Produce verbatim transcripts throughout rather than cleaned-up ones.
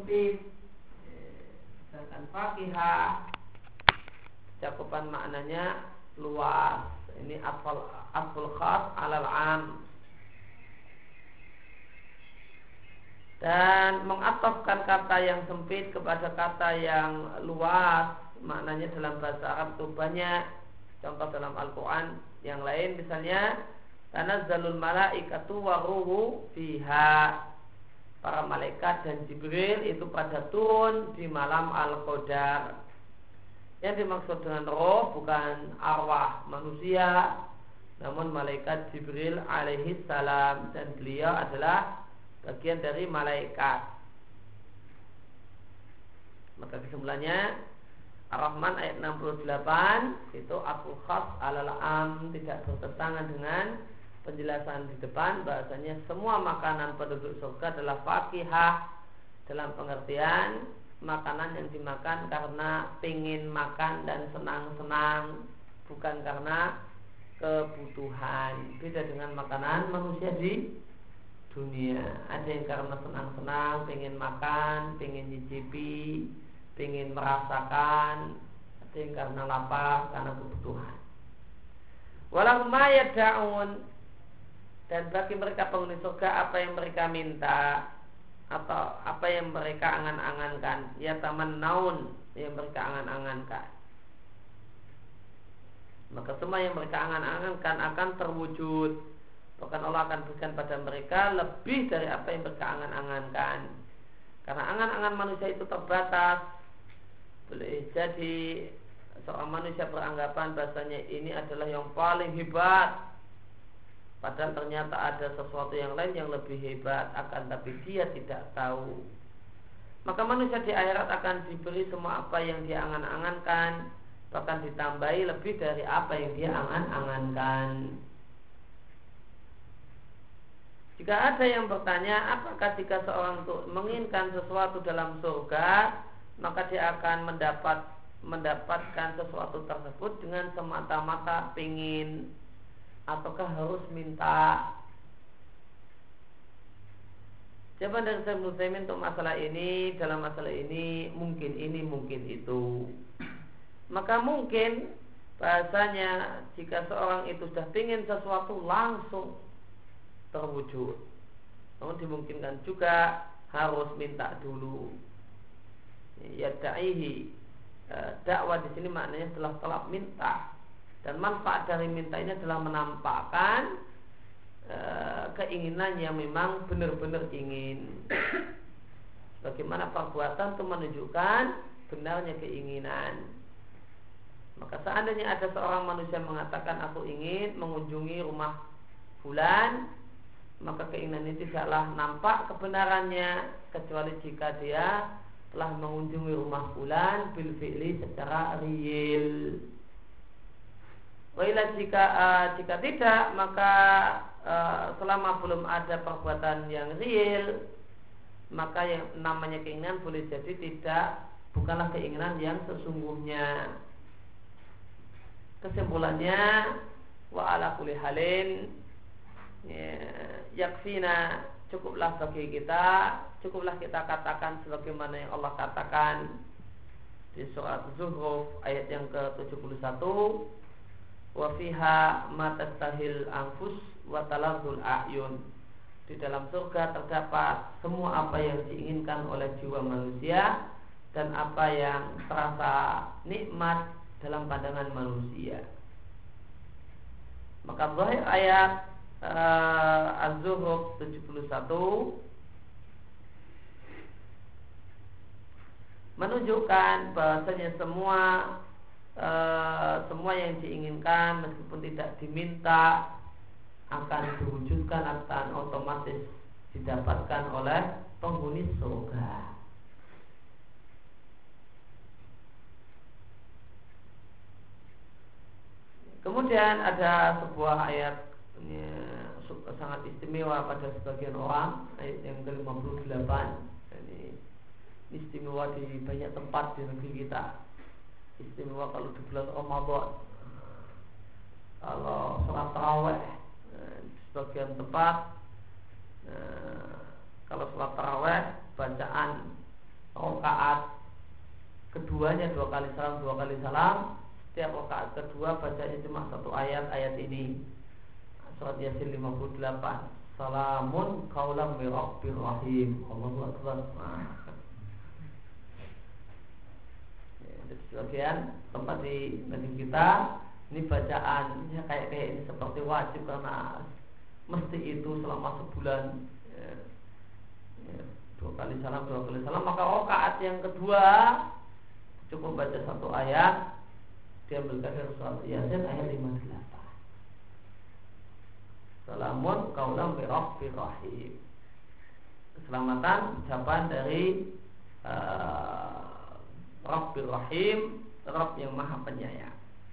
sempit. Sedangkan fakihah cakupan maknanya luas. Ini asal asal khas alal am. Dan mengatofkan kata yang sempit kepada kata yang luas, maknanya dalam bahasa Arab itu banyak. Contoh dalam Al-Quran yang lain misalnya, tanazzalul malaikatu wa ruhu fiha. Para malaikat dan Jibril itu pada turun di malam Al-Qadar. Yang dimaksud dengan roh bukan arwah manusia, namun malaikat Jibril alaihi salam, dan beliau adalah bagian dari malaikat. Maka kesimpulannya Ar-Rahman ayat enam puluh delapan itu aku khas alal am, tidak bertentangan dengan penjelasan di depan bahasanya semua makanan penduduk surga adalah fakihah, dalam pengertian makanan yang dimakan karena pingin makan dan senang-senang, bukan karena kebutuhan. Beda dengan makanan manusia di dunia. Ada yang karena senang-senang, pengen makan, pengen nyicipi, pengen merasakan. Ada yang karena lapar, karena kebutuhan. Walau ma yada'un, dan bagi mereka penghuni surga apa yang mereka minta atau apa yang mereka angan-angankan, ya tamannaun, yang mereka angan-angankan. Maka semua yang mereka angan-angankan akan terwujud. Bahkan Allah akan berikan pada mereka lebih dari apa yang mereka angan-angankan. Karena angan-angan manusia itu terbatas. Boleh jadi seorang manusia beranggapan bahasanya ini adalah yang paling hebat, padahal ternyata ada sesuatu yang lain yang lebih hebat, akan tapi dia tidak tahu. Maka manusia di akhirat akan diberi semua apa yang dia angan-angankan, bahkan ditambahi lebih dari apa yang dia angan-angankan. Jika ada yang bertanya, apakah jika seorang itu menginginkan sesuatu dalam surga, maka dia akan mendapat mendapatkan sesuatu tersebut dengan semata-mata pingin, ataukah harus minta? Jawaban dari Syekh Utsaimin untuk masalah ini, dalam masalah ini mungkin ini mungkin itu. Maka mungkin bahasanya jika seorang itu sudah pingin sesuatu langsung terwujud. Namun dimungkinkan juga harus minta dulu. Ya da'ihi, dakwah di sini maknanya adalah talab minta, dan manfaat dari minta ini adalah menampakkan e, keinginan yang memang benar-benar ingin. Bagaimana perbuatan itu menunjukkan benarnya keinginan. Maka seandainya ada seorang manusia mengatakan aku ingin mengunjungi rumah fulan, maka keinginan ini tidaklah nampak kebenarannya kecuali jika dia telah mengunjungi rumah fulan bil fi'li secara real. Wailah jika uh, jika tidak, maka uh, selama belum ada perbuatan yang real, maka yang namanya keinginan boleh jadi tidak, bukanlah keinginan yang sesungguhnya. Kesimpulannya, wa ala kulli halin, ya, yakfina, cukuplah bagi kita, cukuplah kita katakan sebagaimana yang Allah katakan di surat Zuhruf ayat yang ke tujuh puluh satu, wa fiha ma tastahil anfus wa taladzul a'yun. Di dalam surga terdapat semua apa yang diinginkan oleh jiwa manusia dan apa yang terasa nikmat dalam pandangan manusia. Maka zahir ayat Uh, Az-Zuhruf tujuh puluh satu menunjukkan bahasanya semua uh, semua yang diinginkan meskipun tidak diminta akan diwujudkan, akan otomatis didapatkan oleh penghuni surga. Kemudian ada sebuah ayat ini sangat istimewa pada sebagian orang, ayat yang ke lima puluh delapan. Ini istimewa di banyak tempat di negeri kita. Istimewa kalau di bulan Ramadan, kalau sholat tarawih di sebagian tempat, kalau sholat tarawih bacaan rakaat keduanya dua kali salam dua kali salam, setiap rakaat kedua bacanya cuma satu ayat ayat ini surat Yasin lima puluh delapan, salamun qaulam min rabbir rahim. Allahu akbar. Sebagian tempat di negeri kita ini bacaan ya, kayak kayak ini seperti wajib karena mesti itu selama sebulan ya, ya, dua kali salam dua kali salam, maka rakaat yang kedua cukup baca satu ayat, diambilkan dari surat Yasin ayat lima puluh delapan, salamun qaulam min rabbir rahim, keselamatan ucapan dari uh, Rabbir Rahim, Rabb yang maha penyayang.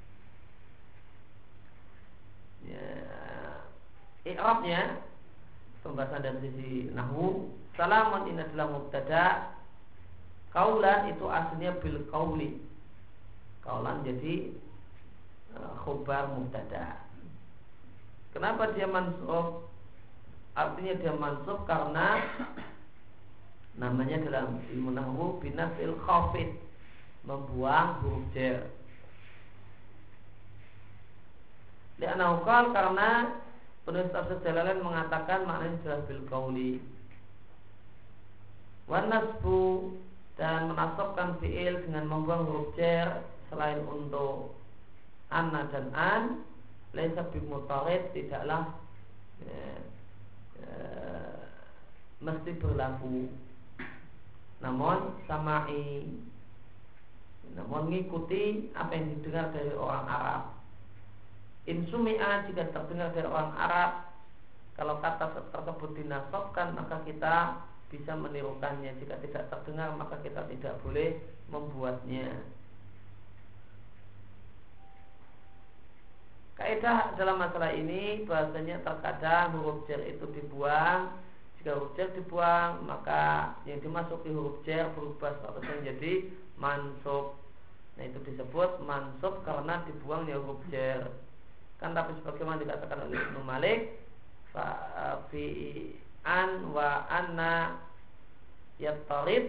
Ya, i'rabnya pembahasan dari sisi nahwu, salamun ini adalah mubtada, kaulan itu aslinya bil kauli, kaulan jadi uh, khobar mubtada. Kenapa dia mansub? Artinya dia mansub karena namanya dalam ilmu nahwu binasil khafid, membuang huruf jar. Li'annahu qala, karena penulis tafsir Jalalain mengatakan maknanya adalah bil qauli. Wan nasbu, dan menasabkan fi'il dengan membuang huruf jar selain untuk anna dan an, laisa bimutarid, tidaklah ya, ya, mesti berlaku, namun sama'i, namun mengikuti apa yang didengar dari orang Arab. Insumi'a, jika terdengar dari orang Arab, kalau kata tersebut dinasabkan maka kita bisa menirukannya. Jika tidak terdengar maka kita tidak boleh membuatnya. Kaidah dalam masalah ini bahasanya terkadang huruf jar itu dibuang. Jika huruf jar dibuang maka yang dimasuki huruf jar berubah statusnya menjadi mansub. Nah itu disebut mansub karena dibuangnya huruf jar. Kan tapi sebagaimana dikatakan oleh Ibnu Malik, fa fi an wa anna yattarid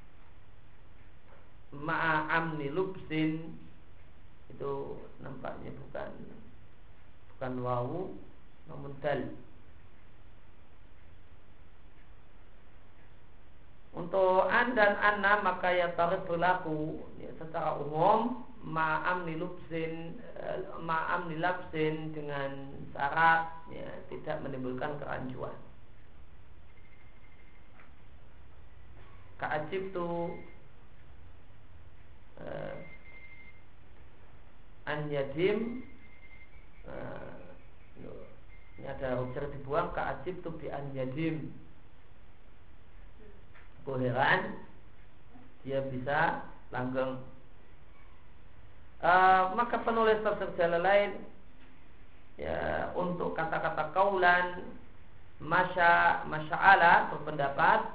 ma'a amni lubsin, itu nampaknya bukan bukan wawu namun dal. Untuk an dan anna maka ya tarid berlaku ya, secara umum ma'am nilubsin ma'am nilabsin dengan syarat ya, tidak menimbulkan kerancuan. Ka'ajib tu uh, an yadim uh, ini ada huruf dibuang, ka'ajib tu bi an yadim. Heran dia bisa langgeng. Uh, maka penulis tafsir Jalalain ya, untuk kata-kata kaulan masya masya'ala berpendapat,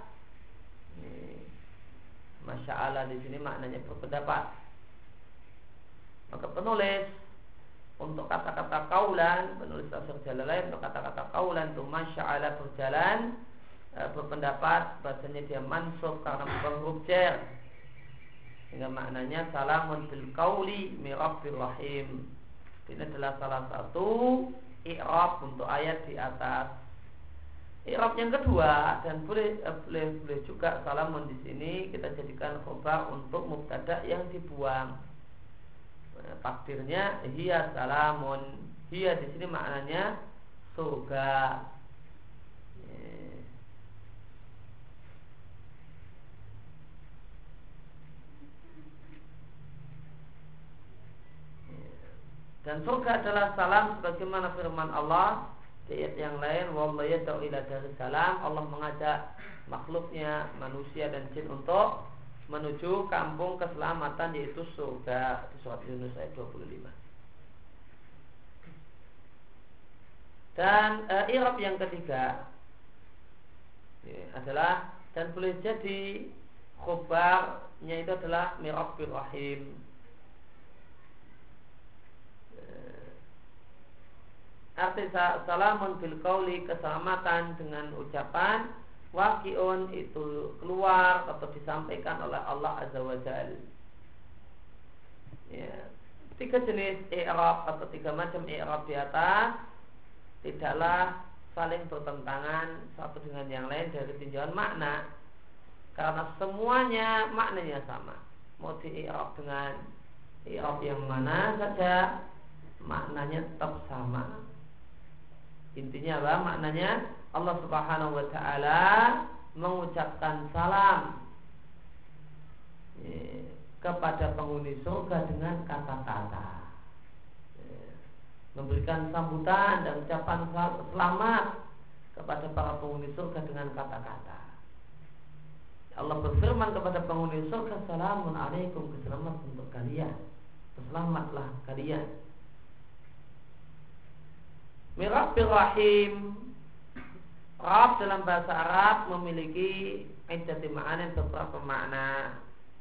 masya'ala di sini maknanya berpendapat. Maka penulis untuk kata-kata kaulan, penulis tafsir Jalalain untuk kata-kata kaulan itu masya'ala berjalan, berpendapat bahasanya dia mansub karena bukan huruf jar, sehingga maknanya salamun bil qauli min rabbir rahim. Ini adalah salah satu i'rab untuk ayat di atas. I'rab yang kedua, dan boleh boleh, boleh juga salamun di sini kita jadikan khobar untuk mubtada yang dibuang. Takdirnya hiya salamun. Hiya di sini maknanya surga. Dan surga adalah salam sebagaimana firman Allah di ayat yang lain, wallahu yad'u ila daris salam. Allah mengajak makhluknya manusia dan jin untuk menuju kampung keselamatan, yaitu surga, di surat Yunus ayat dua puluh lima. Dan e, i'rab yang ketiga ya, adalah, dan boleh jadi khobarnya itu adalah min rabbir rahim. Arti salamun bil qauli, keselamatan dengan ucapan waqi'un itu keluar atau disampaikan oleh Allah Azza wa Jalla. Ya, tiga jenis i'rab atau tiga macam i'rab di atas tidaklah saling bertentangan satu dengan yang lain dari tinjauan makna, karena semuanya maknanya sama. Mau di-i'rab dengan i'rab yang mana saja maknanya tetap sama. Intinya apa? Maknanya Allah Subhanahu wa taala mengucapkan salam ya, kepada penghuni surga dengan kata-kata, ya, memberikan sambutan dan ucapan selamat kepada para penghuni surga dengan kata-kata. Allah berfirman kepada penghuni surga, "Salamun alaikum," keselamatan untuk kalian, selamatlah kalian. Mirabbir Rahim. Rab dalam bahasa Arab memiliki iddati ma'anin, beberapa makna.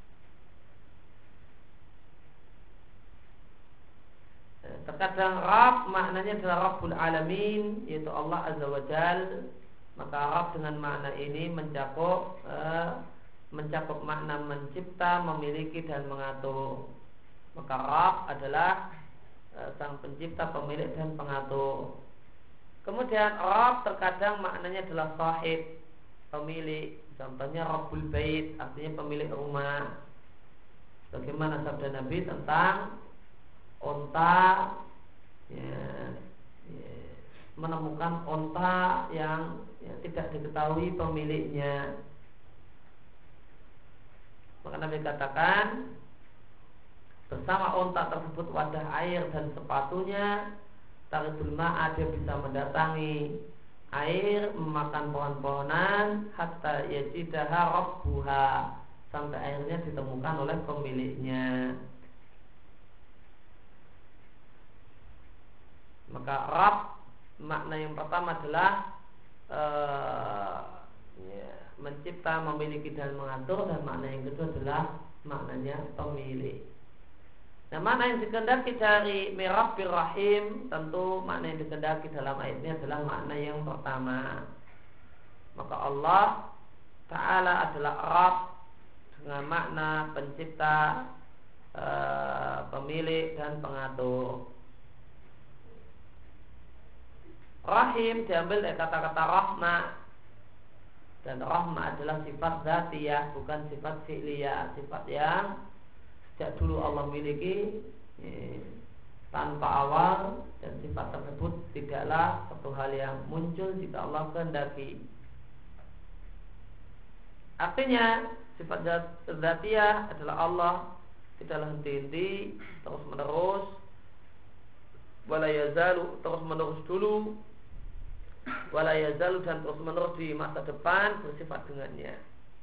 Terkadang Rab maknanya adalah Rabbul Alamin, yaitu Allah Azza wa Jal. Maka Rab dengan makna ini mencakup eh, mencakup makna mencipta, memiliki dan mengatur. Maka Rab adalah eh, sang pencipta, pemilik dan pengatur. Kemudian Rabb terkadang maknanya adalah sahib, pemilik. Contohnya Rabbul Bait, artinya pemilik rumah. Bagaimana sabda Nabi tentang onta, ya, ya, menemukan onta yang ya, tidak diketahui pemiliknya. Maka Nabi katakan, bersama onta tersebut wadah air dan sepatunya, taridul ma'a, dia bisa mendatangi air, memakan pohon-pohonan, hatta yajidaha rabbuha, sampai airnya ditemukan oleh pemiliknya. Maka Rabb makna yang pertama adalah uh, ya, mencipta, memiliki dan mengatur, dan makna yang kedua adalah maknanya pemilik. Nah, makna yang dikehendaki dari Mirabbir Rahim, tentu makna yang dikehendaki dalam ayat ini adalah makna yang pertama. Maka Allah Ta'ala adalah Rabb dengan makna pencipta, e, pemilik dan pengatur. Rahim diambil dari kata-kata rahmah, dan rahmah adalah sifat zatiyah, bukan sifat fi'liyah, sifat yang sejak dulu Allah miliki eh, tanpa awal, dan sifat tersebut tidaklah satu hal yang muncul jika Allah kehendaki. Artinya sifat dzatiyah adalah Allah tidaklah henti-henti, terus menerus, wala yazalu, terus menerus dulu, wala yazalu, dan terus menerus di masa depan bersifat dengannya.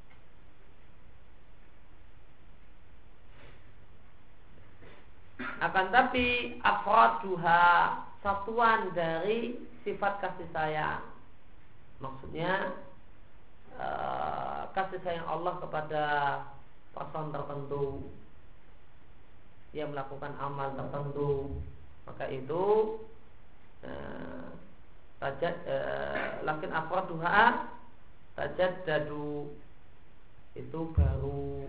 Akan tapi afraduha, satuan dari sifat kasih sayang, maksudnya uh, kasih sayang Allah kepada person tertentu yang melakukan amal tertentu, maka itu uh, tajad uh, lakin afraduha tajaddadu, itu baru.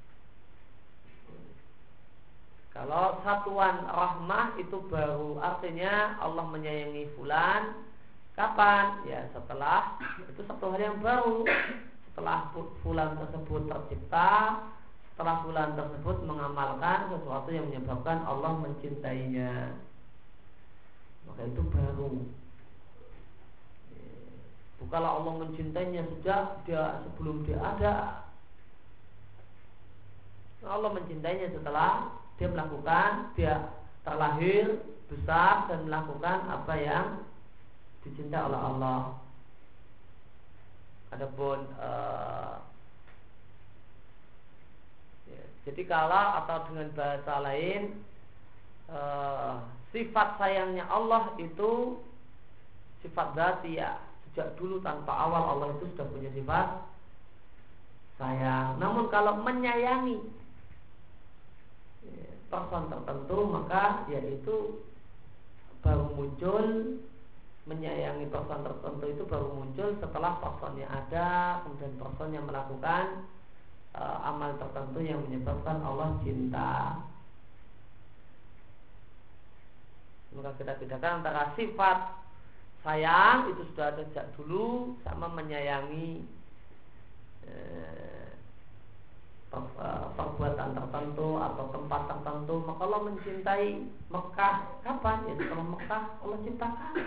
Kalau satuan rahmah itu baru, artinya Allah menyayangi fulan. Kapan? Ya setelah, itu satu hal yang baru. Setelah fulan tersebut tercipta, setelah fulan tersebut mengamalkan sesuatu yang menyebabkan Allah mencintainya, maka itu baru. Bukanlah Allah mencintainya sejak dia, sebelum dia ada. Allah mencintainya setelah dia melakukan, dia terlahir, besar, dan melakukan apa yang dicintai oleh Allah. Adapun uh, ya, jadi kalau atau dengan bahasa lain, uh, sifat sayangnya Allah itu sifat dzatiyah. Sejak dulu tanpa awal Allah itu sudah punya sifat sayang. Namun kalau menyayangi person tertentu, maka yaitu baru muncul menyayangi person tertentu itu baru muncul setelah personnya ada, kemudian personnya melakukan uh, amal tertentu yang menyebabkan Allah cinta. Maka kita bedakan antara sifat sayang itu sudah ada sejak dulu sama menyayangi eh, perbuatan tertentu atau tempat tertentu. Maka Allah mencintai Mekah kapan? Ya setelah Mekah Allah ciptakan.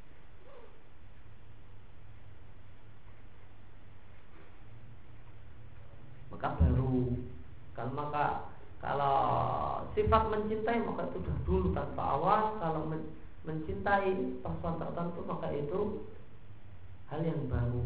Maka baru kalau maka kalau sifat mencintai maka itu sudah dulu tanpa awal. Kalau men, mencintai persoalan tertentu maka itu hal yang baru.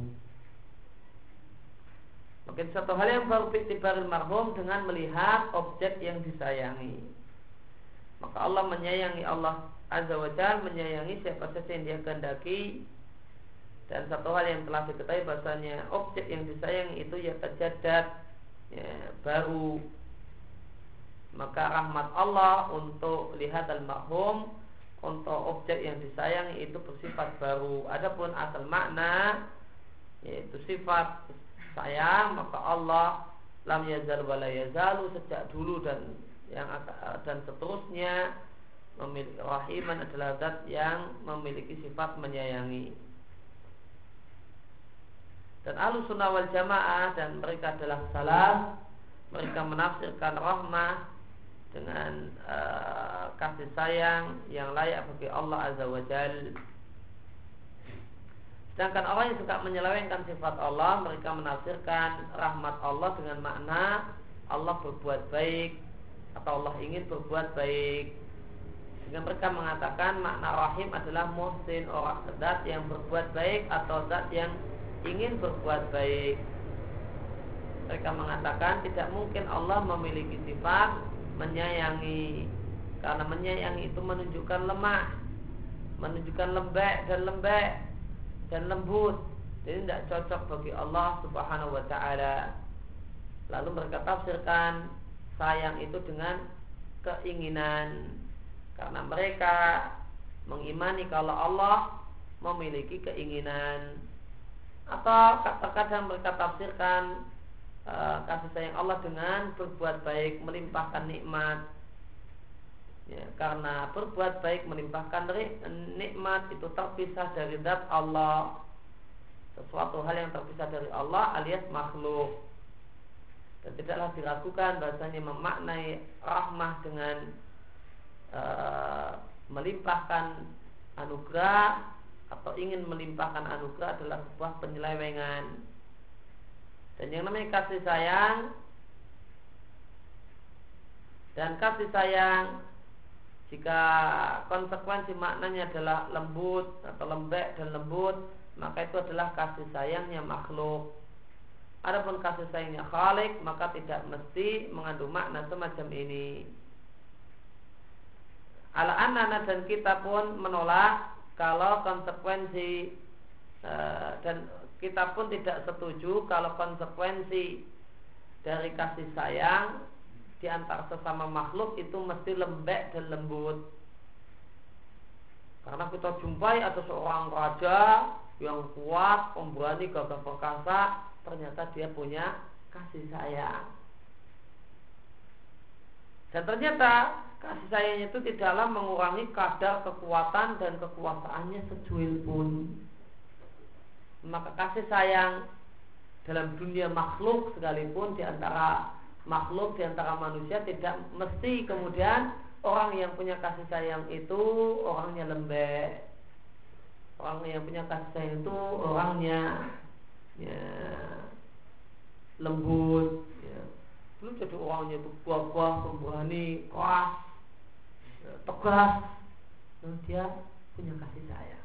Mungkin satu hal yang baru iktibaril marhum dengan melihat objek yang disayangi. Maka Allah menyayangi, Allah Azza wa Jalla menyayangi siapa saja yang Dia kehendaki. Dan satu hal yang telah diketahui bahasanya objek yang disayangi itu ya terjadat, ya, baru. Maka rahmat Allah untuk lihat al-marhum, untuk objek yang disayangi itu bersifat baru. Adapun asal makna yaitu sifat sayang, maka Allah lam yazal wa la yazalu sejak dulu dan yang dan seterusnya memiliki rahiman adalah zat yang memiliki sifat menyayangi. Dan Ahlus Sunnah wal Jamaah dan mereka adalah salaf, mereka menafsirkan rahmah dengan uh, kasih sayang yang layak bagi Allah Azza wa Jalla. Sedangkan orang yang suka menyelewengkan sifat Allah, mereka menafsirkan rahmat Allah dengan makna Allah berbuat baik atau Allah ingin berbuat baik. Sehingga mereka mengatakan makna rahim adalah muhsin, orang zat yang berbuat baik atau zat yang ingin berbuat baik. Mereka mengatakan tidak mungkin Allah memiliki sifat menyayangi, karena menyayangi itu menunjukkan lemah, menunjukkan lembek dan lembek dan lembut. Jadi tidak cocok bagi Allah Subhanahu wa ta'ala. Lalu mereka tafsirkan sayang itu dengan keinginan, karena mereka mengimani kalau Allah memiliki keinginan. Atau kadang mereka tafsirkan uh, kasih sayang Allah dengan berbuat baik, melimpahkan nikmat. Ya, karena berbuat baik melimpahkan nikmat itu terpisah dari zat Allah, sesuatu hal yang terpisah dari Allah alias makhluk. Dan tidaklah diragukan bahasanya memaknai rahmah dengan uh, melimpahkan anugerah atau ingin melimpahkan anugerah adalah sebuah penyelewengan. Dan yang namanya kasih sayang dan kasih sayang, jika konsekuensi maknanya adalah lembut atau lembek dan lembut, maka itu adalah kasih sayangnya makhluk. Adapun kasih sayangnya Khalik, maka tidak mesti mengandung makna semacam ini. Ala-anana dan kita pun menolak kalau konsekuensi e, dan kita pun tidak setuju kalau konsekuensi dari kasih sayang di antara sesama makhluk itu mesti lembek dan lembut. Karena kita jumpai ada seorang raja yang kuat, pemberani, gagah perkasa, ternyata dia punya kasih sayang. Dan ternyata kasih sayangnya itu tidaklah mengurangi kadar kekuatan dan kekuasaannya secuil pun. Maka kasih sayang dalam dunia makhluk sekalipun, di antara makhluk, di antara manusia, tidak mesti kemudian orang yang punya kasih sayang itu orangnya lembek. Orang yang punya kasih sayang itu orangnya ya, lembut, ya. Belum jadi orangnya itu buah-buah, pemberani, keras, ya, tegas. Nah, dia punya kasih sayang.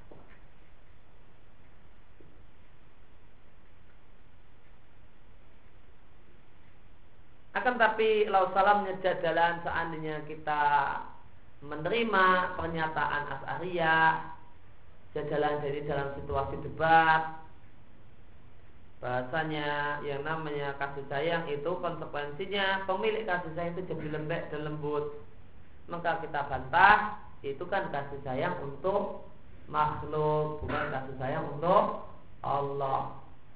Akan tapi lau salamnya jadalan, seandainya kita menerima pernyataan Asy'ariyah, jadalan dari dalam situasi debat, bahasanya yang namanya kasih sayang itu konsekuensinya pemilik kasih sayang itu jadi lembek dan lembut, maka kita bantah itu kan kasih sayang untuk makhluk, bukan kasih sayang untuk Allah.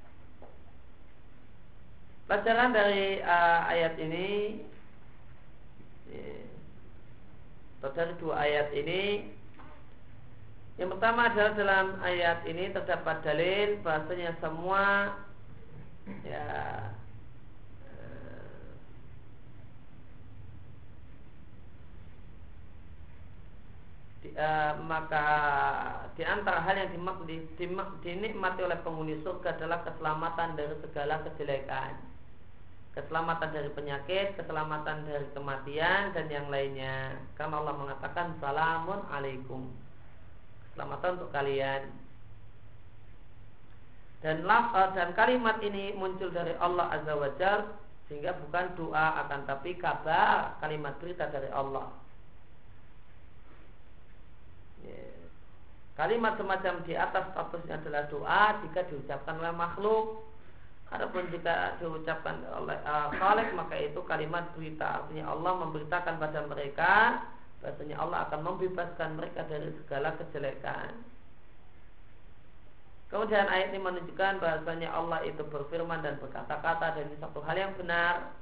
Pelajaran dari uh, ayat ini, atau dari dua ayat ini, yang pertama adalah dalam ayat ini terdapat dalil bahasanya semua ya di, uh, maka di antara hal yang dimak, di, dimak, dinikmati oleh penghuni surga adalah keselamatan dari segala kejelekan, keselamatan dari penyakit, keselamatan dari kematian dan yang lainnya. Karena Allah mengatakan salamun alaikum, keselamatan untuk kalian. Dan lafaz dan kalimat ini muncul dari Allah Azza wa Jalla, sehingga bukan doa akan tapi kabar, kalimat berita dari Allah. Kalimat semacam di atas statusnya adalah doa jika diucapkan oleh makhluk. Adapun jika diucapkan oleh uh, Khalik, maka itu kalimat berita. Artinya Allah memberitakan pada mereka bahasanya Allah akan membebaskan mereka dari segala kejelekan. Kemudian ayat ini menunjukkan bahasanya Allah itu berfirman dan berkata-kata, dan ini satu hal yang benar.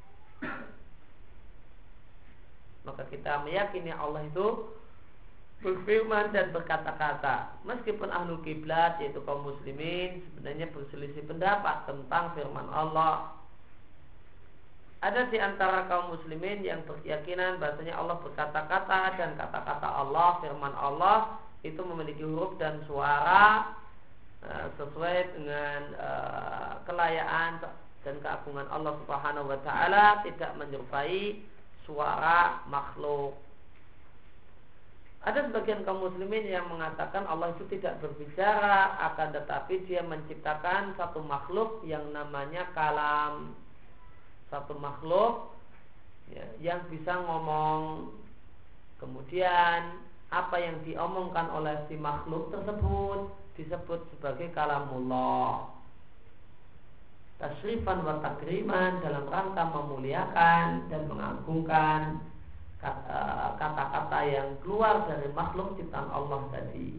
Maka kita meyakini Allah itu berfirman dan berkata-kata, meskipun ahlul kiblat yaitu kaum muslimin sebenarnya berselisih pendapat tentang firman Allah. Ada di antara kaum muslimin yang berkeyakinan bahasanya Allah berkata-kata, dan kata-kata Allah, firman Allah itu memiliki huruf dan suara uh, sesuai dengan uh, kelayaan dan keagungan Allah Subhanahu wa taala, tidak menyerupai suara makhluk. Ada sebagian kaum muslimin yang mengatakan Allah itu tidak berbicara, akan tetapi dia menciptakan satu makhluk yang namanya kalam, satu makhluk ya, yang bisa ngomong. Kemudian apa yang diomongkan oleh si makhluk tersebut disebut sebagai kalamullah, tasyrifan wa takriman, dalam rangka memuliakan dan mengagungkan kata-kata yang keluar dari makhluk ciptaan Allah tadi.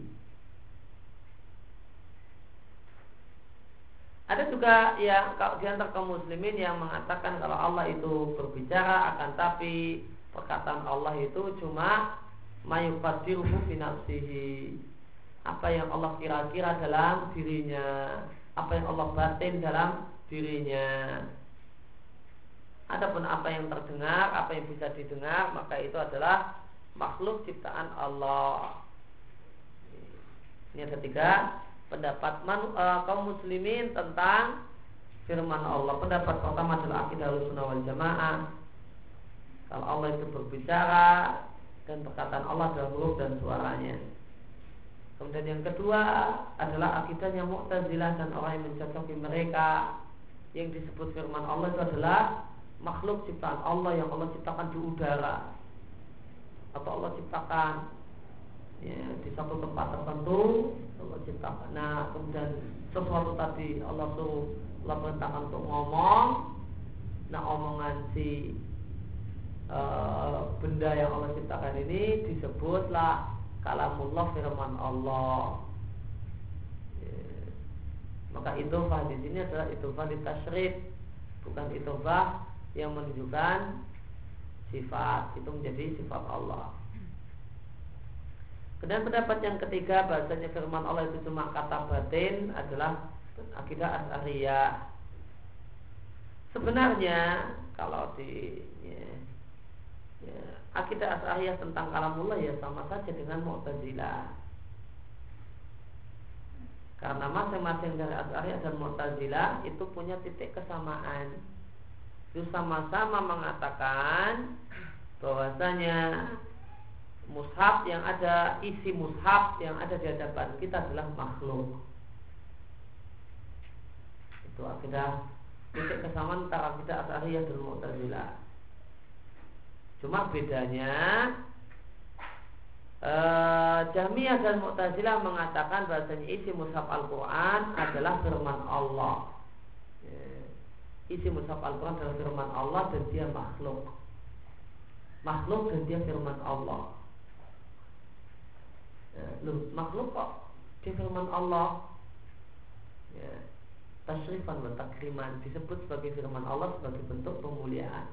Ada juga yang di antara kaum muslimin yang mengatakan kalau Allah itu berbicara, akan tapi perkataan Allah itu cuma mayufadiruhu fi nafsihi, apa yang Allah kira-kira dalam dirinya, apa yang Allah batin dalam dirinya. Adapun apa yang terdengar, apa yang bisa didengar, maka itu adalah makhluk ciptaan Allah. Ini ketiga pendapat manu, uh, kaum muslimin tentang firman Allah. Pendapat pertama adalah akidah Ahlussunnah wal Jamaah. Kalau Allah itu berbicara dan perkataan Allah adalah huruf dan suaranya. Kemudian yang kedua adalah akidahnya Mu'tazilah dan orang yang mencocoki mereka, yang disebut firman Allah itu adalah makhluk ciptaan Allah yang Allah ciptakan di udara, atau Allah ciptakan ya, di satu tempat tertentu Allah ciptakan. Nah kemudian sesuatu tadi Allah suruh, Allah perintahkan untuk ngomong. Nah omongan si uh, benda yang Allah ciptakan ini disebutlah kalamullah, firman Allah. Ya. Maka itofah di sini adalah itofah di tasyrif, bukan itofah yang menunjukkan sifat, itu menjadi sifat Allah. Kemudian pendapat yang ketiga bahasanya firman Allah itu cuma kata batin adalah akidah Asy'ariyah. Sebenarnya kalau di ya, ya, akidah Asy'ariyah tentang kalamullah ya sama saja dengan Mu'tazilah. Karena masing-masing dari Asy'ariyah dan Mu'tazilah itu punya titik kesamaan. Itu sama-sama mengatakan bahwasanya mushaf yang ada, isi mushaf yang ada di hadapan kita adalah makhluk. Itu akidah, titik kesamaan antara akidah Asy'ariyah dan Mu'tazilah. Cuma bedanya eh, Jahmiyah dan Mu'tazilah mengatakan bahwasanya isi mushaf Al-Quran adalah firman Allah. Isi mushaf Al-Quran adalah firman Allah dan dia makhluk. Makhluk dan dia firman Allah. Ya, loh, makhluk kok di firman Allah, ya, tasyrifan wa takriman, disebut sebagai firman Allah sebagai bentuk pemuliaan.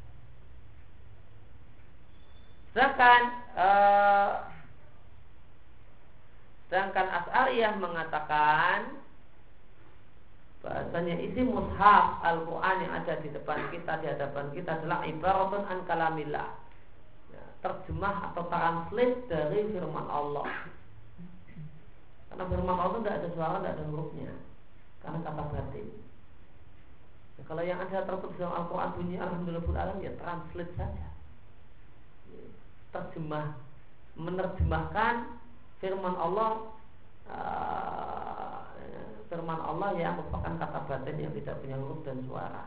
Sedangkan uh, sedangkan Asy'ariyah mengatakan bahasanya isi mushaf Al-Quran yang ada di depan kita, di hadapan kita adalah ibaratun an kalamillah, ya, terjemah atau translate dari firman Allah. Karena firman Allah tidak ada suara, tidak ada hurufnya, karena kata batin. Ya, kalau yang ada tertulis dalam Al-Quran bunyi alhamdulillahil alamin, ya translate saja, ya, terjemah, menerjemahkan firman Allah, uh, firman Allah yang merupakan kata batin yang tidak punya huruf dan suara.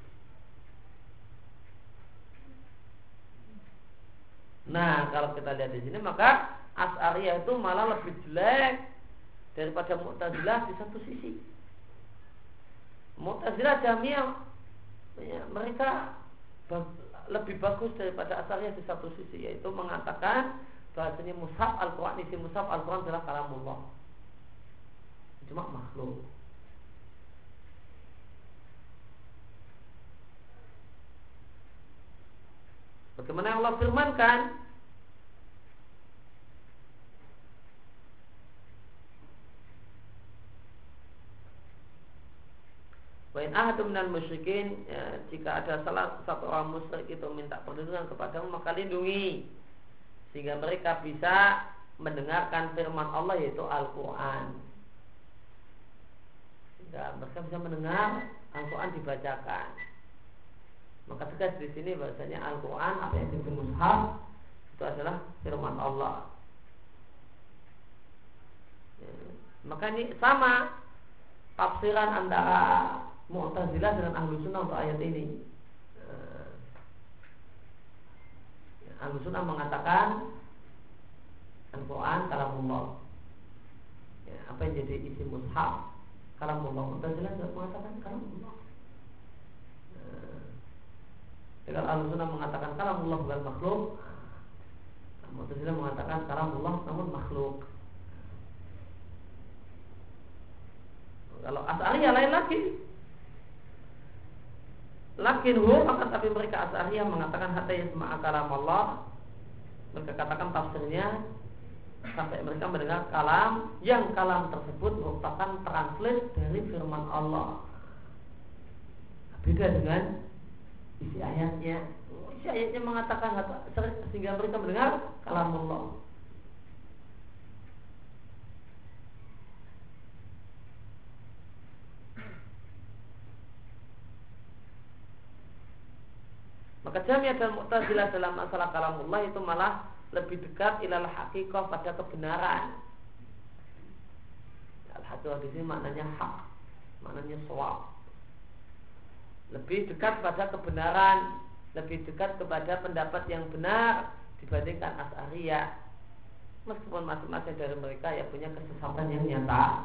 Nah, kalau kita lihat di sini, maka Asy'ariyah itu malah lebih jelek daripada Mu'tazilah di satu sisi. Mu'tazilah Jahmiyah, ya, mereka lebih bagus daripada Asy'ariyah di satu sisi, yaitu mengatakan bahasanya mushaf Al-Quran, isi mushaf Al-Quran adalah kalamullah, cuma makhluk. Bagaimana yang Allah firmankan, wa in ahadun minal musyrikin, ya, jika ada salah satu orang musyrik itu minta perlindungan kepadamu, maka lindungi, sehingga mereka bisa mendengarkan firman Allah, yaitu Al-Quran. Sehingga mereka bisa mendengar Al-Quran dibacakan. Maka tegas di sini bahasanya Al-Quran, apa yang disebut mushaf, itu adalah firman Allah. Ya. Maka ini sama tafsiran antara Mu'tazilah dengan Ahlus Sunnah untuk ayat ini. Ahlus Sunnah mengatakan Al-Quran kalamullah, ya, apa yang jadi isi mushaf kalamullah. Mu'tazilah juga mengatakan kalamullah. Nah, kalau Ahlus Sunnah mengatakan kalamullah bukan makhluk, nah, Mu'tazilah mengatakan kalamullah namun makhluk. Kalau Asy'ariyah lain lagi. Lakin hu, akan tapi mereka Asy'ariyah mengatakan hatta yasma'a kalam Allah. Mereka katakan tafsirnya sampai mereka mendengar kalam yang kalam tersebut merupakan translate dari firman Allah. Beda dengan isi ayatnya. Isi ayatnya mengatakan sehingga mereka mendengar kalam Allah. Maka Jahmiyah dan Mu'tazilah dalam masalah kalamullah itu malah lebih dekat ilal haqiqah, pada kebenaran. Al-haqiqah di sini maknanya hak, maknanya shawab. Lebih dekat pada kebenaran, lebih dekat kepada pendapat yang benar dibandingkan Asy'ariyah. Meskipun masing-masing dari mereka ya punya kesesatan yang nyata.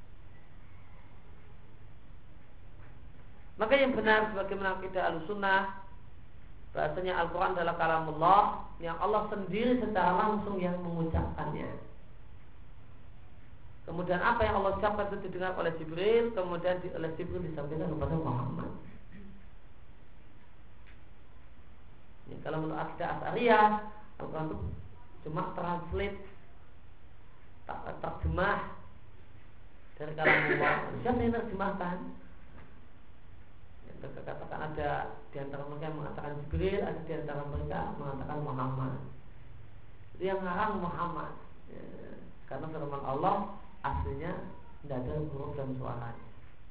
Maka yang benar sebagaimana akidah Ahlussunnah, bahasanya Al-Quran adalah kalamullah yang Allah sendiri secara langsung yang mengucapkannya. Kemudian apa yang Allah ucapkan itu didengar oleh Jibril, kemudian di, oleh Jibril disampaikan kepada Muhammad. Ya, kalau menurut akidah Asy'ariyah, Al-Quran itu cuma translate, terjemah dari kalamullah. Siapa yang terjemahkan? Mereka katakan ada di antara mereka yang mengatakan Jibril, ada di antara mereka mengatakan Muhammad. Itu yang ngarang Muhammad, ya, karena firman Allah aslinya tidak ada huruf dan suaranya.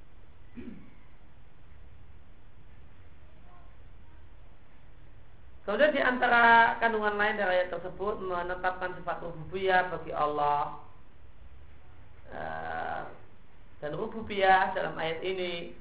Kemudian di antara kandungan lain dari ayat tersebut menetapkan sifat rububiyah bagi Allah, dan rububiyah dalam ayat ini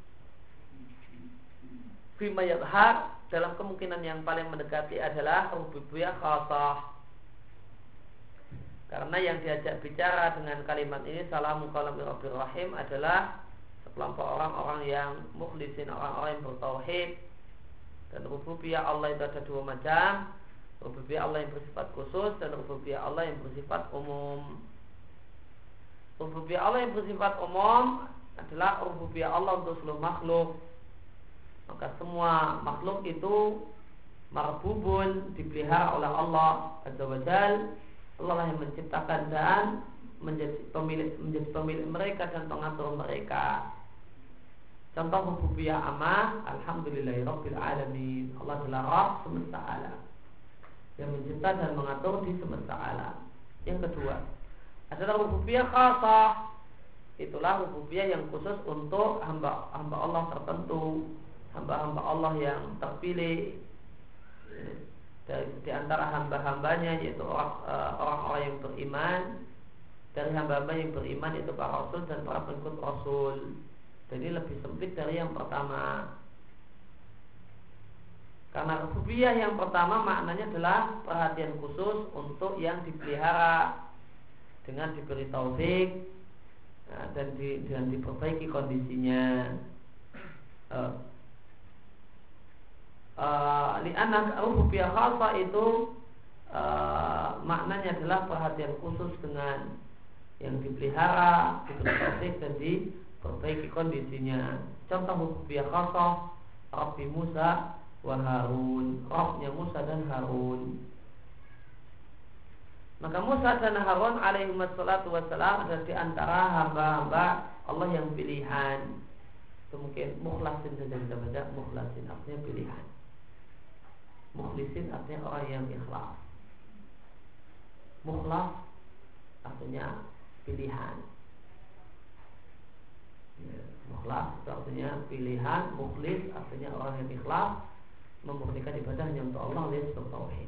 Fima yadhar, dalam kemungkinan yang paling mendekati adalah rububiyah khasah. Karena yang diajak bicara dengan kalimat ini salamu qalam rabbir rahim adalah sekelompok orang-orang yang mukhlisin, orang-orang yang bertauhid. Dan rububiyah Allah itu ada dua macam. Rububiyah Allah yang bersifat khusus dan rububiyah Allah yang bersifat umum. Rububiyah Allah yang bersifat umum adalah rububiyah Allah untuk seluruh makhluk. Maka semua makhluk itu marbubun, dipelihara oleh Allah Azza wa Jalla. Allah lah yang menciptakan dan menjadi pemilik menjadi pemilik mereka dan pengatur mereka. Contoh rububiyah amah, alhamdulillahirabbil alamin. Allah adalah Rabb semesta alam yang mencipta dan mengatur di semesta alam. Yang kedua adalah rububiyah khasah. Itulah rububiyah yang khusus untuk hamba-hamba Allah tertentu, hamba-hamba Allah yang terpilih dari di antara hamba-hambanya, yaitu orang-orang yang beriman, dari hamba-hamba yang beriman yaitu para rasul dan para pengikut rasul. Jadi lebih sempit dari yang pertama. Karena rububiyah yang pertama maknanya adalah perhatian khusus untuk yang dipelihara dengan diberi taufik, nah, dan, di, dan diperbaiki kondisinya. Uh, uh, Li'anna rububiyah khasah itu uh, maknanya adalah perhatian khusus dengan yang dipelihara, diberi taufik dan diperbaiki kondisinya. Contoh rububiyah khasah Rabbi Musa wa Harun, Rabbnya Musa dan Harun. Maka Musa dan Harun alaihi wassalatu wassalam adalah di antara hamba-hamba Allah yang pilihan. Itu mungkin mukhlasin saja kita baca, mukhlasin artinya pilihan. Mukhlisin artinya orang yang ikhlas. Mukhlas artinya pilihan. Ya, mukhlas itu artinya pilihan, mukhlis artinya orang yang ikhlas memurnikan ibadahnya untuk Allah lihat tauhid.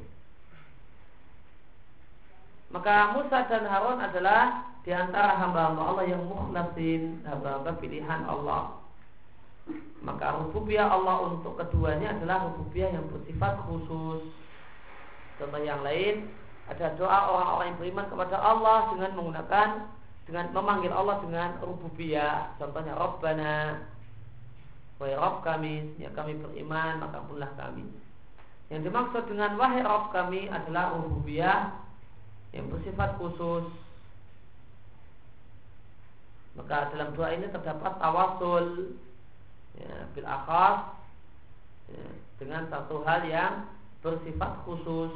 Maka Musa dan Harun adalah di antara hamba-hamba Allah yang mukhlasin, hamba-hamba pilihan Allah. Maka rububiyah Allah untuk keduanya adalah rububiyah yang bersifat khusus. Contoh yang lain, ada doa orang-orang yang beriman kepada Allah dengan menggunakan dengan memanggil Allah dengan rububiyah. Contohnya Rabbana, wahai Rabb kami, ya kami beriman maka punlah kami. Yang dimaksud dengan wahai Rabb kami adalah rububiyah yang bersifat khusus. Maka dalam doa ini terdapat tawasul, ya, bil akhas, ya, dengan satu hal yang bersifat khusus.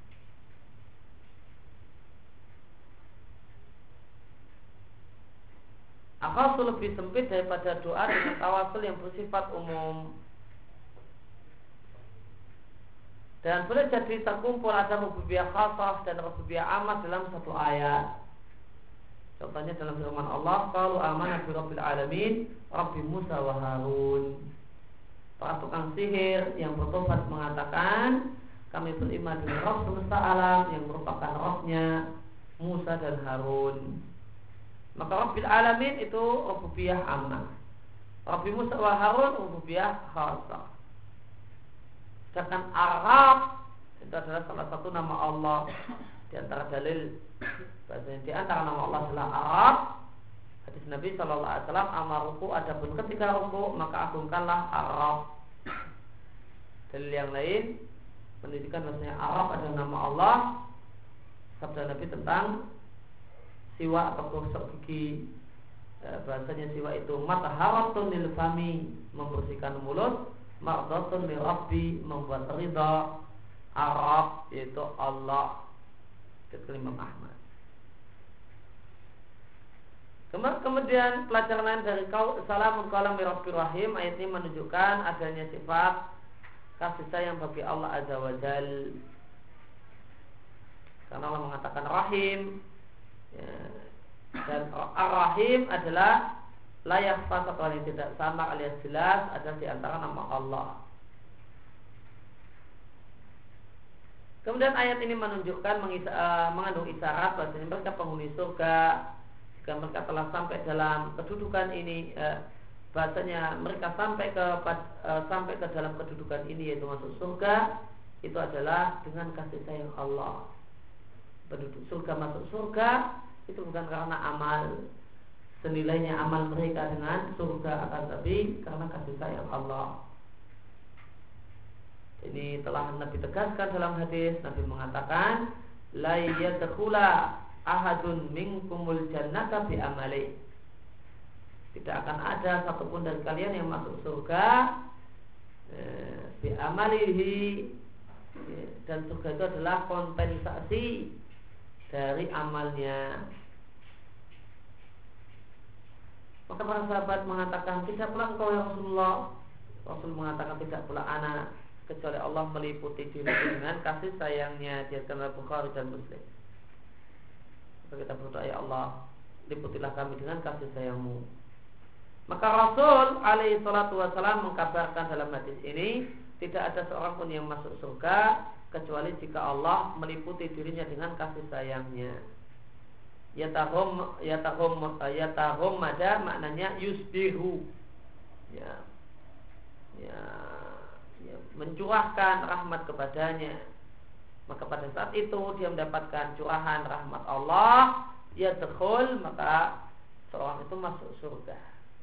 Akhasul lebih sempit daripada doa dengan tawasul yang bersifat umum. Dan boleh jadi terkumpul ada rububiyah khasah dan rububiyah amah dalam satu ayat. Contohnya dalam firman Allah, qalu amanna bi rabbil alamin, Rabbi Musa wa Harun. Para tukang sihir yang bertobat mengatakan, kami beriman dengan Rabb semesta alam yang merupakan Rabbnya Musa dan Harun. Maka Rabbil alamin itu rububiyah ammah. Rabbi Musa wa Harun rububiyah khasah. Sedangkan Arab itu adalah salah satu nama Allah di antara dalil bahasanya di antara nama Allah adalah Arab. Hadis Nabi Shallallahu Alaihi Wasallam, amaruku adapun ketika ruku maka agungkanlah Arab. Dalil yang lain menunjukkan bahasanya Arab adalah nama Allah. Sabda Nabi tentang siwa atau gosok gigi, bahasanya siwa itu mataharatun lil fami, membersihkan mulut, mardatun lil rabbi, membuat ridha. Arab yaitu Allah. Kata Imam Ahmad. Kemudian pelajaran lain dari kau salamun qalam rabbir rahim, ayat ini menunjukkan adanya sifat kasih sayang bagi Allah Azza wa Jalla. Karena Allah mengatakan rahim, ya, dan ar-rahim adalah layak satu yang tidak sama alias jelas ada di antara nama Allah. Kemudian ayat ini menunjukkan mengisa, uh, mengandung isyarat bahwa mereka penghuni surga jika mereka telah sampai dalam kedudukan ini, uh, bahasanya mereka sampai ke uh, sampai ke dalam kedudukan ini yaitu masuk surga, itu adalah dengan kasih sayang Allah. Penduduk surga masuk surga itu bukan karena amal senilainya amal mereka dengan surga, akan tapi karena kasih sayang Allah. ini telah Nabi tegaskan dalam hadis. Nabi mengatakan, la yadkhula ahadun minkumul jannata bi amali. Tidak akan ada satupun dari kalian yang masuk surga eh, bi amalihi, dan surga itu adalah kompensasi dari amalnya. Maka para sahabat mengatakan, tidak pula engkau ya Rasulullah. Rasul mengatakan, tidak pula anak, kecuali Allah meliputi diri dengan kasih sayangnya. Dia kata Bukhari dan Muslim. Maka kita berdoa, ya Allah, liputilah kami dengan kasih sayangmu. Maka Rasul alaihi salatu wassalam mengkabarkan dalam hadis ini, tidak ada seorang pun yang masuk surga kecuali jika Allah meliputi dirinya dengan kasih sayangnya. Yatahum yatahum yatahum ada maknanya yusbihu, ya, ya, ya mencurahkan rahmat kepadanya. Maka pada saat itu dia mendapatkan curahan rahmat Allah, yadkhul, maka seorang itu masuk surga.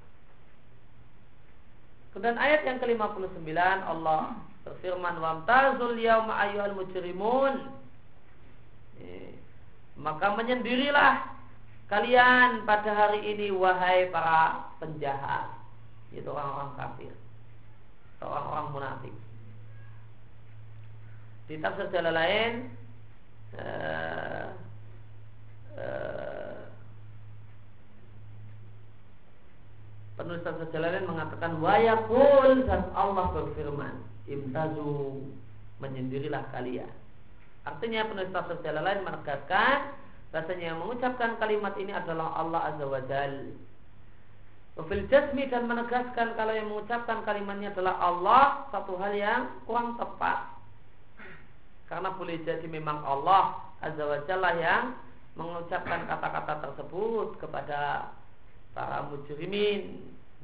Kemudian ayat yang ke lima puluh sembilan Allah berfirman, wamtazul yauma ayyuhal mujrimun. Maka menyendirilah kalian pada hari ini wahai para penjahat, yaitu orang-orang kafir, orang-orang munafik. Di tafsir jalan lain uh, uh, penulis tafsir jalan lain mengatakan wayakul, dan Allah berfirman, imtazu, menyendirilah kalian. Artinya penulis tafsir jalan lain menegaskan bahasanya yang mengucapkan kalimat ini adalah Allah Azza wa Jal. Wafil jasmi, dan menegaskan kalau yang mengucapkan kalimatnya adalah Allah, satu hal yang kurang tepat. Karena boleh jadi memang Allah Azza wa Jalla yang mengucapkan kata-kata tersebut kepada para mujrimin,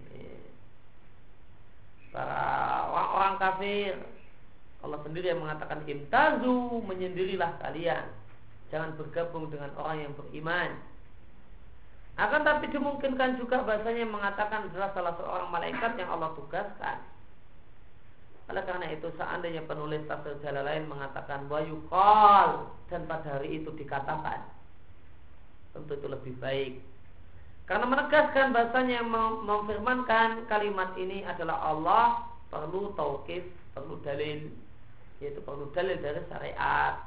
para orang-orang kafir. Allah sendiri yang mengatakan imtazu, menyendirilah kalian, jangan bergabung dengan orang yang beriman. Akan tapi dimungkinkan juga bahasanya mengatakan adalah salah seorang malaikat yang Allah tugaskan. Oleh karena itu seandainya penulis tafsir jalan lain mengatakan wa yuqal, dan pada hari itu dikatakan, tentu itu lebih baik. Karena menegaskan bahasanya yang memfirmankan kalimat ini adalah Allah, perlu tauqif, perlu dalil, yaitu perlu dalil dari syariat.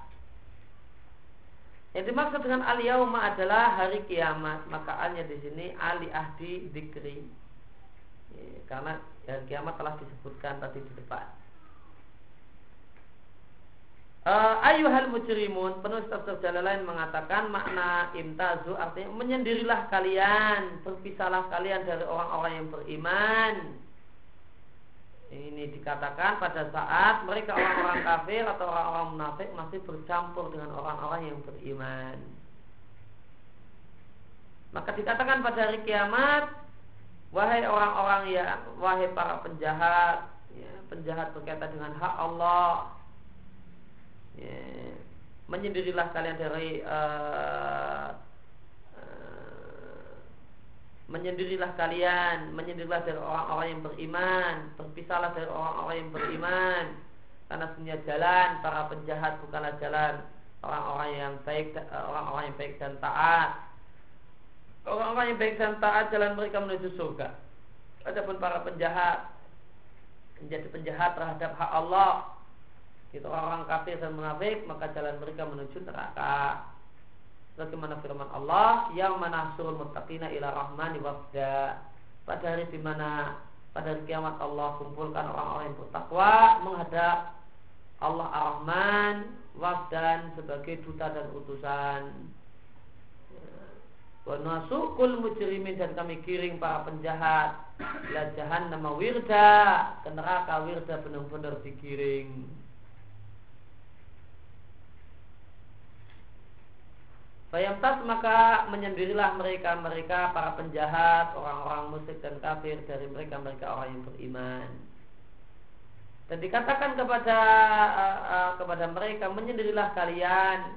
Yang dimaksud dengan al-yauma adalah hari kiamat. Maka alnya di sini ali ahdi dzikri, ya, karena hari kiamat telah disebutkan tadi di depan. Uh, Ayyuhal mujrimun, penulis tafsir jalan lain mengatakan makna imtazu artinya menyendirilah kalian, berpisahlah kalian dari orang-orang yang beriman. Ini dikatakan pada saat mereka orang-orang kafir atau orang-orang munafik masih bercampur dengan orang-orang yang beriman. Maka dikatakan pada hari kiamat, wahai orang-orang yang, wahai para penjahat, ya, penjahat berkaitan dengan hak Allah, ya, menyendirilah kalian dari uh, menyendirilah kalian, menyendirilah dari orang-orang yang beriman, berpisahlah dari orang-orang yang beriman, karena sebenarnya jalan para penjahat bukanlah jalan orang-orang yang baik, orang-orang yang baik dan taat. Orang-orang yang baik dan taat jalan mereka menuju surga. Adapun para penjahat menjadi penjahat terhadap hak Allah, itu orang-orang kafir dan munafik, maka jalan mereka menuju neraka. Bagaimana firman Allah, yang manahsurul muttaqina ila rahmani wafda, pada hari di mana pada hari kiamat Allah kumpulkan orang-orang yang bertakwa menghadap Allah Ar-Rahman wafdan, sebagai duta dan utusan. Wa nasuqul mujrimin, dan kami kiring para penjahat ila jahannam wirda, ke neraka wirda, benar-benar digiring. Fayamtas, maka menyendirilah mereka mereka para penjahat, orang-orang musyrik dan kafir dari mereka mereka orang yang beriman. Dan dikatakan kepada uh, uh, kepada mereka, menyendirilah kalian.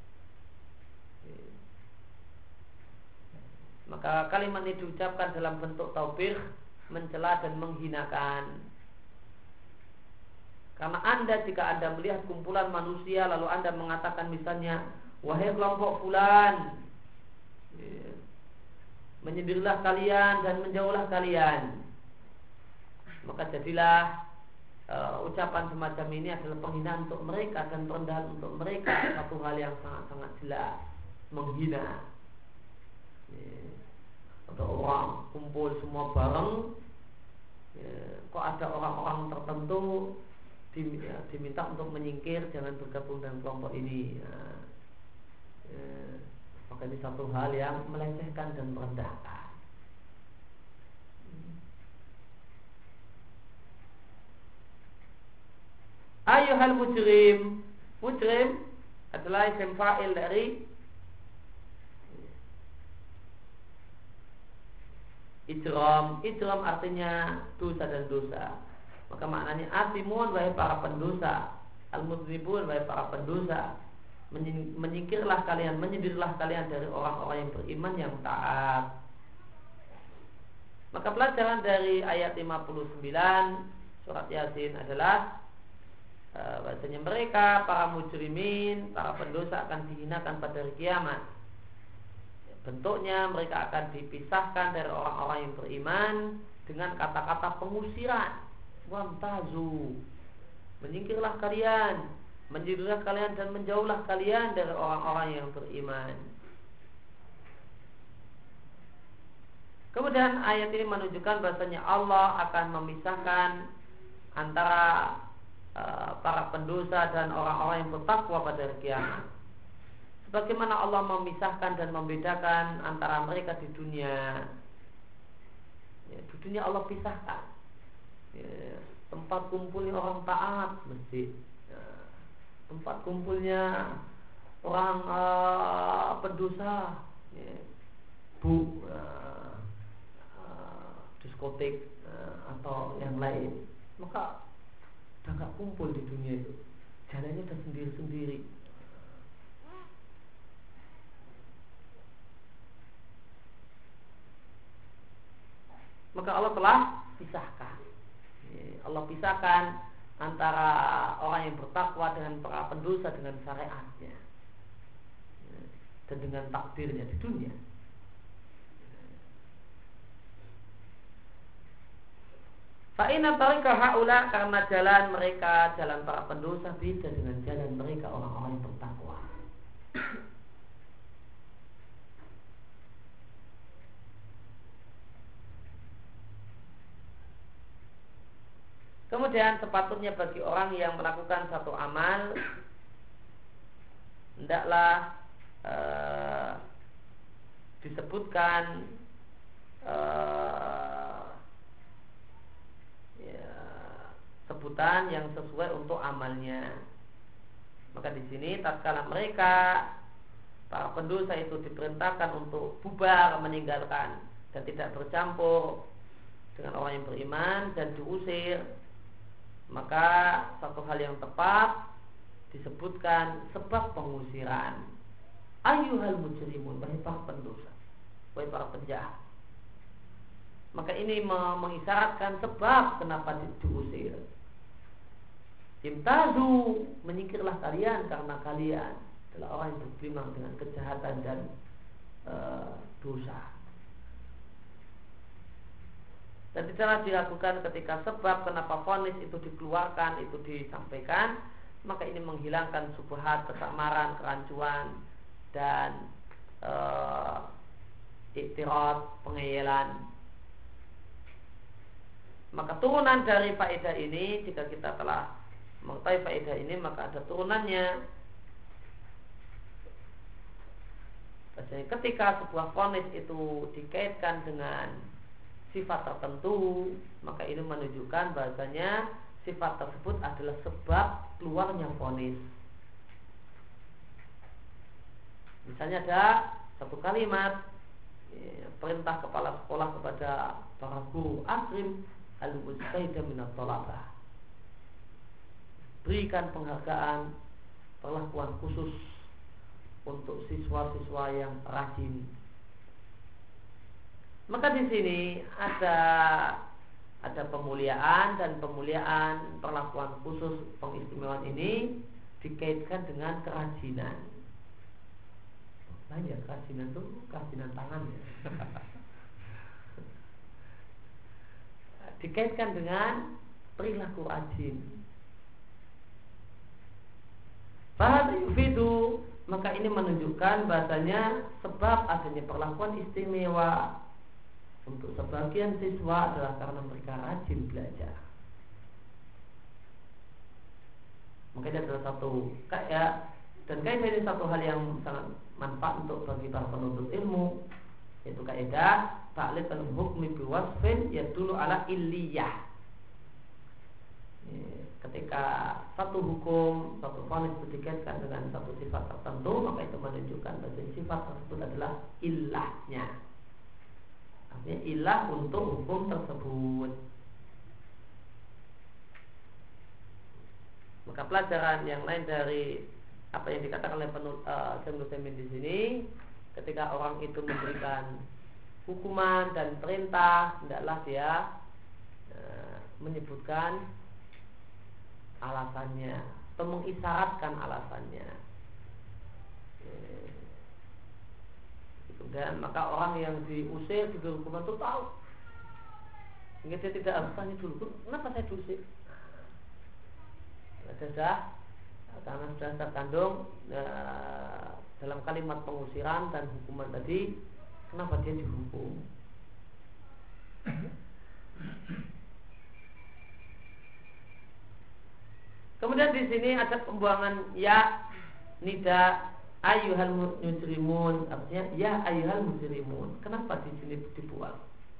Maka kalimat ini diucapkan dalam bentuk taubih, mencela dan menghinakan. Karena Anda jika Anda melihat kumpulan manusia lalu Anda mengatakan misalnya, wahai kelompok fulan, menyindirlah kalian dan menjauhlah kalian, maka jadilah uh, ucapan semacam ini adalah penghinaan untuk mereka dan perendahan untuk mereka, satu hal yang sangat-sangat jelas, menghina. Atau orang kumpul semua bareng, ya, kok ada orang-orang tertentu diminta untuk menyingkir, jangan bergabung dengan kelompok ini. Nah, ya, maka ini satu hal yang melecehkan dan merendahkan. Ayyuhal mujrim, mujrim adalah isim fa'il dari ijram. Ijram artinya dosa dan dosa. Maka maknanya asimun, wahai para pendosa, al-mudznibun, wahai para pendosa, menyingkirlah kalian, menyindirlah kalian dari orang-orang yang beriman yang taat. Maka pelajaran dari ayat lima puluh sembilan surat Yasin adalah uh, bahasanya mereka, para mujrimin, para pendosa akan dihinakan pada hari kiamat. Bentuknya mereka akan dipisahkan dari orang-orang yang beriman dengan kata-kata pengusiran. Wamtazu, menyingkirlah kalian, menjauhlah kalian dan menjauhlah kalian dari orang-orang yang beriman. Kemudian ayat ini menunjukkan bahasanya Allah akan memisahkan antara uh, para pendosa dan orang-orang yang bertakwa pada hari kiamat. Sebagaimana Allah memisahkan dan membedakan antara mereka di dunia. Ya, di dunia Allah pisahkan. Ya, tempat kumpulnya orang taat masjid, ya, tempat kumpulnya orang uh, pendosa, ya, bu uh, uh, diskotik uh, atau yang lain, maka udah gak kumpul di dunia itu, jalannya udah sendiri-sendiri. Maka Allah telah pisahkan. Allah pisahkan antara orang yang bertakwa dengan para pendosa dengan syariatnya dan dengan takdirnya di dunia. Fa'inna tarika haula, karena jalan mereka, jalan para pendosa beda dengan jalan mereka orang-orang yang bertakwa. Kemudian sepatutnya bagi orang yang melakukan satu amal, hendaklah uh, disebutkan uh, ya, sebutan yang sesuai untuk amalnya. Maka di sini tatkala mereka para pendosa itu diperintahkan untuk bubar, meninggalkan dan tidak bercampur dengan orang yang beriman dan diusir, maka satu hal yang tepat disebutkan sebab pengusiran. Ayyuhal mujrimun, wahai para pendosa, wahai para penjahat. Maka ini mengisyaratkan sebab kenapa diusir. Imtazu, menyingkirlah kalian karena kalian adalah orang yang bergelimang dengan kejahatan dan e, dosa. Dan tidaklah dilakukan ketika sebab kenapa vonis itu dikeluarkan, itu disampaikan, maka ini menghilangkan subhat, kesamaran, kerancuan dan uh, iktirad, pengeyelan. Maka turunan dari faedah ini, jika kita telah mengetahui faedah ini, maka ada turunannya. Maksudnya ketika sebuah vonis itu dikaitkan dengan sifat tertentu, maka ini menunjukkan bahasanya sifat tersebut adalah sebab keluarnya vonis. Misalnya ada satu kalimat ya, perintah kepala sekolah kepada para guru, akrim al-mujtahida minat thalabah, berikan penghargaan, perlakuan khusus untuk siswa-siswa yang rajin. Maka di sini ada ada pemuliaan, dan pemuliaan perlakuan khusus pengistimewaan ini dikaitkan dengan kerajinan. Nah ya, kerajinan itu kerajinan tangan ya. Dikaitkan dengan perilaku rajin. Bahasa yufidu, maka ini menunjukkan bahasanya sebab adanya perlakuan istimewa untuk sebagian siswa adalah karena mereka rajin belajar. Maka ini adalah satu kayak, dan kaidah ini satu hal yang sangat manfaat untuk bagi para penuntut ilmu, yaitu kaidah ta'lil al-hukmi biwasfin yadullu ala illiyah. Ketika satu hukum, satu vonis itu dikaitkan dengan satu sifat tertentu, maka itu menunjukkan bahwa sifat tersebut adalah ilahnya. Artinya ilah untuk hukum tersebut. Maka pelajaran yang lain dari apa yang dikatakan oleh penut uh, di sini, ketika orang itu memberikan hukuman dan perintah, hendaklah dia uh, menyebutkan alasannya atau mengisyaratkan alasannya. Dan maka orang yang diusir diberi hukuman itu tahu, sehingga dia tidak harus tanya dulu, kenapa saya diusir? Sudah, karena sudah terkandung uh, dalam kalimat pengusiran dan hukuman tadi, kenapa dia dihukum? Kemudian di sini ada pembuangan ya, nida ayyuhal mujrimun, artinya ya ayyuhal mujrimun. Kenapa di sini dibuang?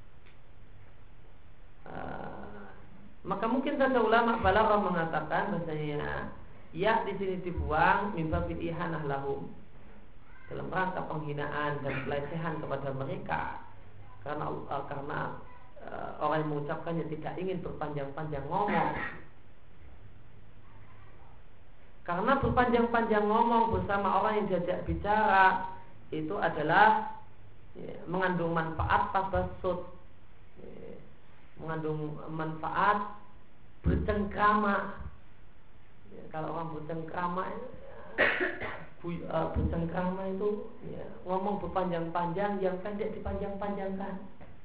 Uh, maka mungkin saja ulama balaghah mengatakan bahasanya ya di sini dibuang min babil ihanah lahum, dalam rangka penghinaan dan pelecehan kepada mereka, karena uh, karena uh, orang yang mengucapkannya tidak ingin berpanjang-panjang ngomong. Karena berpanjang-panjang ngomong bersama orang yang diajak bicara itu adalah ya, mengandung manfaat tabasut, ya, mengandung manfaat bercengkrama. Ya, kalau orang bercengkrama, ya, bercengkrama itu ya, ngomong berpanjang-panjang, yang pendek dipanjang-panjangkan.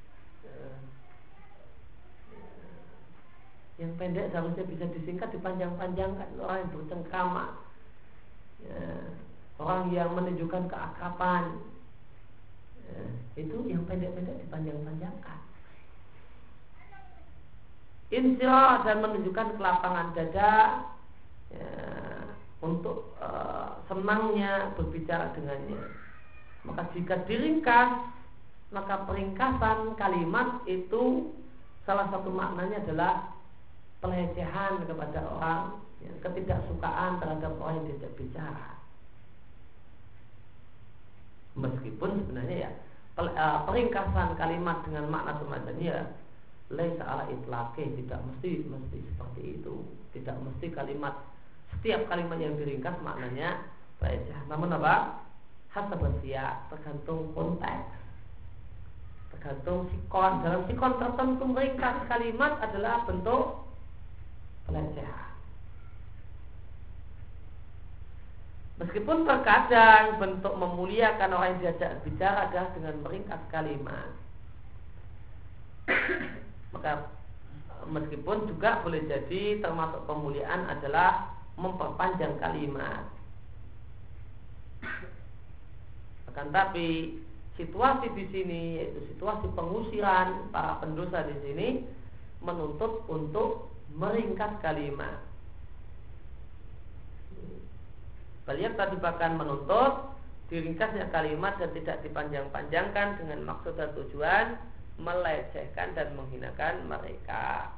Yang pendek seharusnya bisa disingkat, dipanjang-panjangkan. Orang yang bercengkrama, ya, orang yang menunjukkan keakraban, ya, itu yang pendek-pendek dipanjang-panjangkan. Insyirah dan menunjukkan kelapangan dada, ya, untuk uh, senangnya berbicara dengannya. Maka jika diringkas, maka peringkasan kalimat itu salah satu maknanya adalah pelecehan kepada orang, ya, ketidaksukaan terhadap orang yang diajak bicara. Meskipun sebenarnya ya peringkasan kalimat dengan makna semacam ya laisa ala itlaqi, tidak mesti mesti seperti itu. Tidak mesti kalimat, setiap kalimat yang diringkas maknanya pelecehan. Namun apa? Hasabasiyah, tergantung konteks, tergantung sikon. Dalam sikon tertentu meringkas kalimat adalah bentuk pelecehan. Meskipun terkadang bentuk memuliakan orang yang diajak bicara adalah dengan meringkas kalimat. Maka meskipun juga boleh jadi termasuk pemuliaan adalah memperpanjang kalimat. Akan tapi situasi di sini, yaitu situasi pengusiran para pendosa di sini, menuntut untuk meringkas kalimat. Beliau tadi bahkan menuntut diringkasnya kalimat dan tidak dipanjang-panjangkan dengan maksud dan tujuan melecehkan dan menghinakan mereka.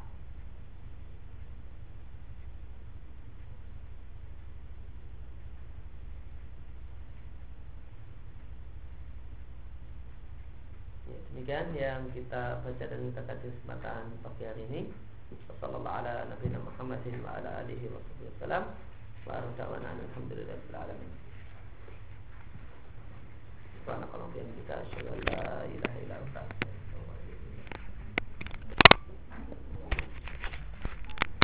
Ya, demikian yang kita baca dan kita kaji kesempatan pagi hari ini. Sallallahu ala nabiyina Muhammadin wa ala alihi wa sahbihi wasallam. Wa arja'wana alhamdulillahil alamin. Subhanallahi wa bihamdihi, asyhadu an la ilaha illa anta, astaghfiruka wa atubu ilaik.